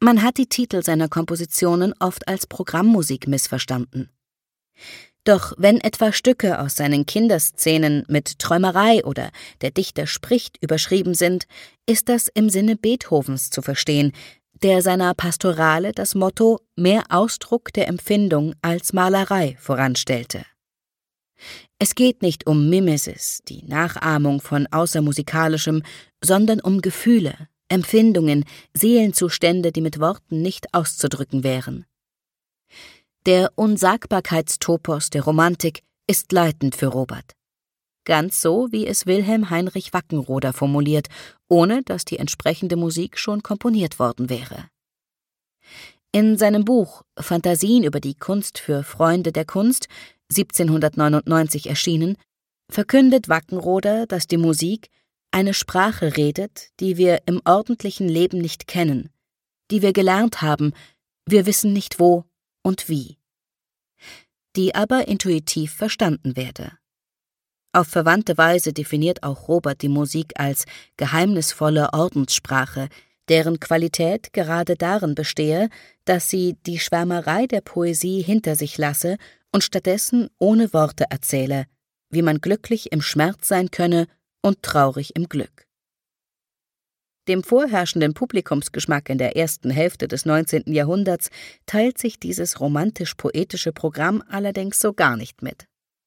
Man hat die Titel seiner Kompositionen oft als Programmmusik missverstanden. Doch wenn etwa Stücke aus seinen Kinderszenen mit Träumerei oder Der Dichter spricht überschrieben sind, ist das im Sinne Beethovens zu verstehen, der seiner Pastorale das Motto »Mehr Ausdruck der Empfindung als Malerei« voranstellte. Es geht nicht um Mimesis, die Nachahmung von Außermusikalischem, sondern um Gefühle, Empfindungen, Seelenzustände, die mit Worten nicht auszudrücken wären. Der Unsagbarkeitstopos der Romantik ist leitend für Robert. Ganz so, wie es Wilhelm Heinrich Wackenroder formuliert, ohne dass die entsprechende Musik schon komponiert worden wäre. In seinem Buch »Phantasien über die Kunst für Freunde der Kunst« 1799 erschienen, verkündet Wackenroder, dass die Musik eine Sprache redet, die wir im ordentlichen Leben nicht kennen, die wir gelernt haben, wir wissen nicht wo und wie, die aber intuitiv verstanden werde. Auf verwandte Weise definiert auch Robert die Musik als geheimnisvolle Ordenssprache, deren Qualität gerade darin bestehe, dass sie die Schwärmerei der Poesie hinter sich lasse und stattdessen ohne Worte erzähle, wie man glücklich im Schmerz sein könne und traurig im Glück. Dem vorherrschenden Publikumsgeschmack in der ersten Hälfte des 19. Jahrhunderts teilt sich dieses romantisch-poetische Programm allerdings so gar nicht mit.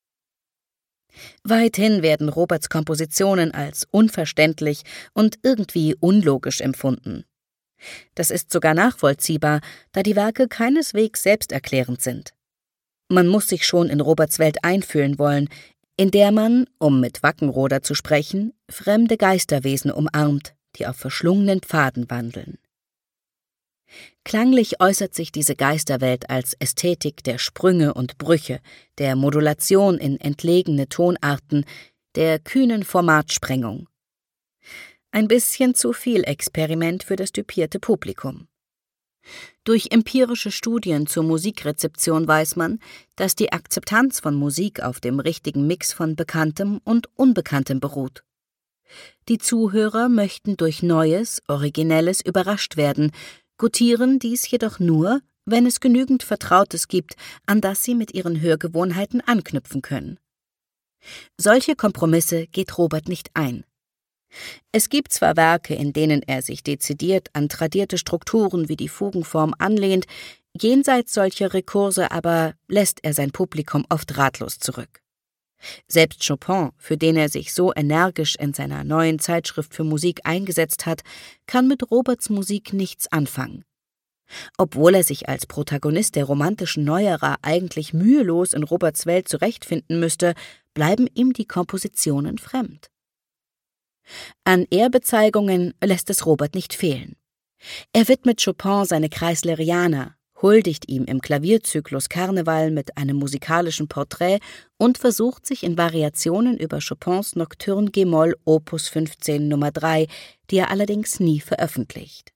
Weithin werden Roberts Kompositionen als unverständlich und irgendwie unlogisch empfunden. Das ist sogar nachvollziehbar, da die Werke keineswegs selbsterklärend sind. Man muss sich schon in Roberts Welt einfühlen wollen, in der man, um mit Wackenroder zu sprechen, fremde Geisterwesen umarmt, die auf verschlungenen Pfaden wandeln. Klanglich äußert sich diese Geisterwelt als Ästhetik der Sprünge und Brüche, der Modulation in entlegene Tonarten, der kühnen Formatsprengung. Ein bisschen zu viel Experiment für das düpierte Publikum. Durch empirische Studien zur Musikrezeption weiß man, dass die Akzeptanz von Musik auf dem richtigen Mix von Bekanntem und Unbekanntem beruht. Die Zuhörer möchten durch Neues, Originelles überrascht werden, gutieren dies jedoch nur, wenn es genügend Vertrautes gibt, an das sie mit ihren Hörgewohnheiten anknüpfen können. Solche Kompromisse geht Robert nicht ein. Es gibt zwar Werke, in denen er sich dezidiert an tradierte Strukturen wie die Fugenform anlehnt, jenseits solcher Rekurse aber lässt er sein Publikum oft ratlos zurück. Selbst Chopin, für den er sich so energisch in seiner neuen Zeitschrift für Musik eingesetzt hat, kann mit Roberts Musik nichts anfangen. Obwohl er sich als Protagonist der romantischen Neuerer eigentlich mühelos in Roberts Welt zurechtfinden müsste, bleiben ihm die Kompositionen fremd. An Ehrbezeigungen lässt es Robert nicht fehlen. Er widmet Chopin seine Kreislerianer, huldigt ihm im Klavierzyklus Karneval mit einem musikalischen Porträt und versucht sich in Variationen über Chopins Nocturne G-Moll Opus 15 Nummer 3, die er allerdings nie veröffentlicht.